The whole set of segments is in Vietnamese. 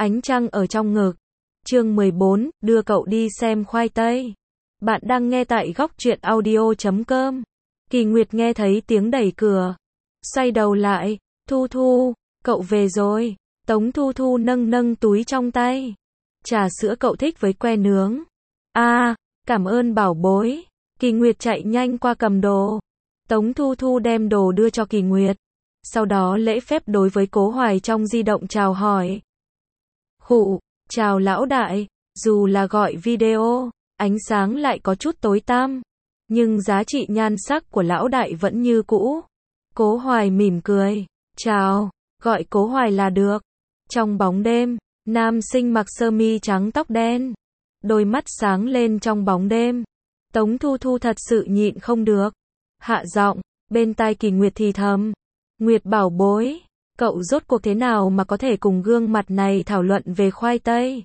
Ánh trăng ở trong ngực. Chương 14, đưa cậu đi xem khoai tây. Bạn đang nghe tại góc truyện audio.com. Kỳ Nguyệt nghe thấy tiếng đẩy cửa. Xoay đầu lại. Thu Thu, cậu về rồi. Tống Thu Thu nâng nâng túi trong tay. Trà sữa cậu thích với que nướng. Cảm ơn bảo bối. Kỳ Nguyệt chạy nhanh qua cầm đồ. Tống Thu Thu đem đồ đưa cho Kỳ Nguyệt. Sau đó lễ phép đối với Cố Hoài trong di động chào hỏi. Khụ, chào lão đại. Dù là gọi video, ánh sáng lại có chút tối tăm, nhưng giá trị nhan sắc của lão đại vẫn như cũ. Cố Hoài mỉm cười. Chào, gọi Cố Hoài là được. Trong bóng đêm, nam sinh mặc sơ mi trắng tóc đen. Đôi mắt sáng lên trong bóng đêm. Tống Thu Thu thật sự nhịn không được. Hạ giọng, bên tai Kỳ Nguyệt thì thầm. Nguyệt bảo bối, cậu rốt cuộc thế nào mà có thể cùng gương mặt này thảo luận về khoai tây?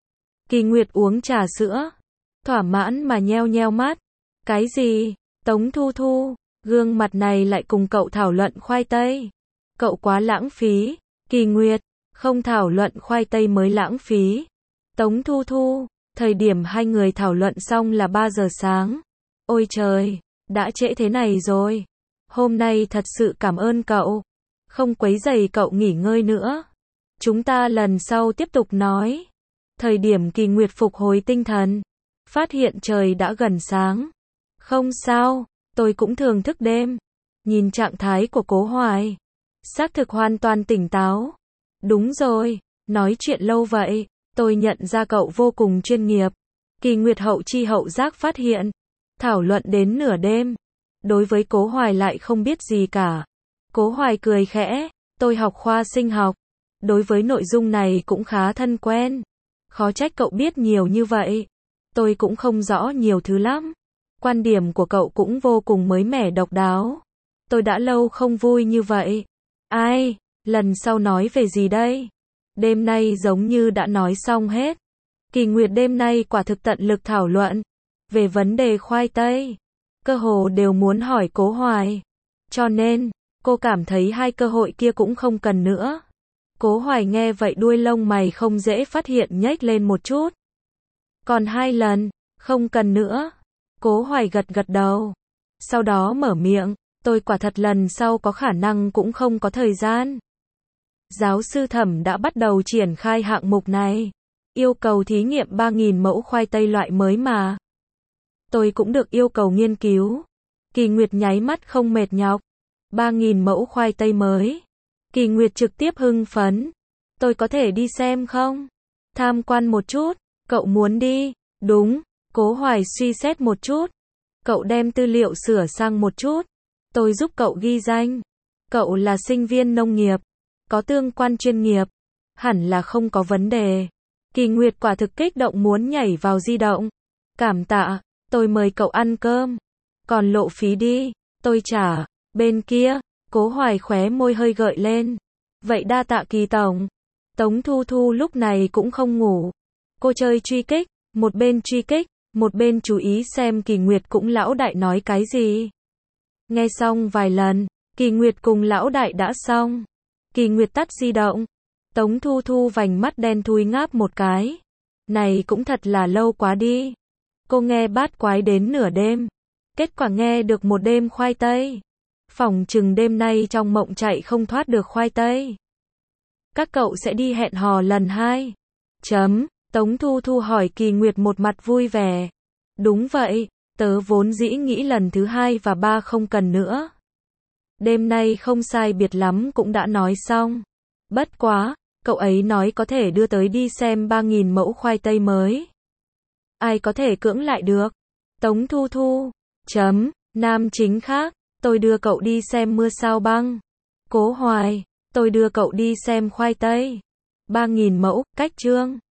Kỳ Nguyệt uống trà sữa, thỏa mãn mà nheo nheo mắt. Cái gì? Tống Thu Thu, gương mặt này lại cùng cậu thảo luận khoai tây? Cậu quá lãng phí. Kỳ Nguyệt, không thảo luận khoai tây mới lãng phí. Tống Thu Thu, thời điểm hai người thảo luận xong là 3 giờ sáng. Ôi trời, đã trễ thế này rồi. Hôm nay thật sự cảm ơn cậu. Không quấy rầy cậu nghỉ ngơi nữa. Chúng ta lần sau tiếp tục nói. Thời điểm Kỳ Nguyệt phục hồi tinh thần, phát hiện trời đã gần sáng. Không sao, tôi cũng thường thức đêm. Nhìn trạng thái của Cố Hoài, xác thực hoàn toàn tỉnh táo. Đúng rồi, nói chuyện lâu vậy, tôi nhận ra cậu vô cùng chuyên nghiệp. Kỳ Nguyệt hậu chi hậu giác phát hiện, thảo luận đến nửa đêm. Đối với Cố Hoài lại không biết gì cả. Cố Hoài cười khẽ, tôi học khoa sinh học. Đối với nội dung này cũng khá thân quen. Khó trách cậu biết nhiều như vậy. Tôi cũng không rõ nhiều thứ lắm. Quan điểm của cậu cũng vô cùng mới mẻ độc đáo. Tôi đã lâu không vui như vậy. Ai, lần sau nói về gì đây? Đêm nay giống như đã nói xong hết. Kỳ Nguyệt đêm nay quả thực tận lực thảo luận về vấn đề khoai tây. Cơ hồ đều muốn hỏi Cố Hoài. Cho nên, cô cảm thấy hai cơ hội kia cũng không cần nữa. Cố Hoài nghe vậy đuôi lông mày không dễ phát hiện nhếch lên một chút. Còn 2 lần, không cần nữa. Cố Hoài gật gật đầu. Sau đó mở miệng, tôi quả thật lần sau có khả năng cũng không có thời gian. Giáo sư Thẩm đã bắt đầu triển khai hạng mục này. Yêu cầu thí nghiệm 3.000 mẫu khoai tây loại mới mà. Tôi cũng được yêu cầu nghiên cứu. Kỳ Nguyệt nháy mắt không mệt nhọc. 3.000 mẫu khoai tây mới. Kỳ Nguyệt trực tiếp hưng phấn. Tôi có thể đi xem không? Tham quan một chút. Cậu muốn đi? Đúng. Cố Hoài suy xét một chút. Cậu đem tư liệu sửa sang một chút. Tôi giúp cậu ghi danh. Cậu là sinh viên nông nghiệp. Có tương quan chuyên nghiệp. Hẳn là không có vấn đề. Kỳ Nguyệt quả thực kích động muốn nhảy vào di động. Cảm tạ. Tôi mời cậu ăn cơm. Còn lộ phí đi. Tôi trả. Bên kia. Cố Hoài khóe môi hơi gợi lên. Vậy đa tạ Kỳ tổng. Tống Thu Thu lúc này cũng không ngủ. Cô chơi truy kích, một bên truy kích, một bên chú ý xem Kỳ Nguyệt cũng lão đại nói cái gì. Nghe xong vài lần, Kỳ Nguyệt cùng lão đại đã xong. Kỳ Nguyệt tắt di động. Tống Thu Thu vành mắt đen thui ngáp một cái. Này cũng thật là lâu quá đi. Cô nghe bát quái đến nửa đêm. Kết quả nghe được một đêm khoai tây. Phỏng chừng đêm nay trong mộng chạy không thoát được khoai tây. Các cậu sẽ đi hẹn hò lần 2. Tống Thu Thu hỏi Kỳ Nguyệt một mặt vui vẻ. Đúng vậy, tớ vốn dĩ nghĩ lần thứ 2 và 3 không cần nữa. Đêm nay không sai biệt lắm cũng đã nói xong. Bất quá, cậu ấy nói có thể đưa tới đi xem 3.000 mẫu khoai tây mới. Ai có thể cưỡng lại được? Tống Thu Thu. Nam chính khác. Tôi đưa cậu đi xem mưa sao băng. Cố Hoài. Tôi đưa cậu đi xem khoai tây. 3.000 mẫu, cách chương.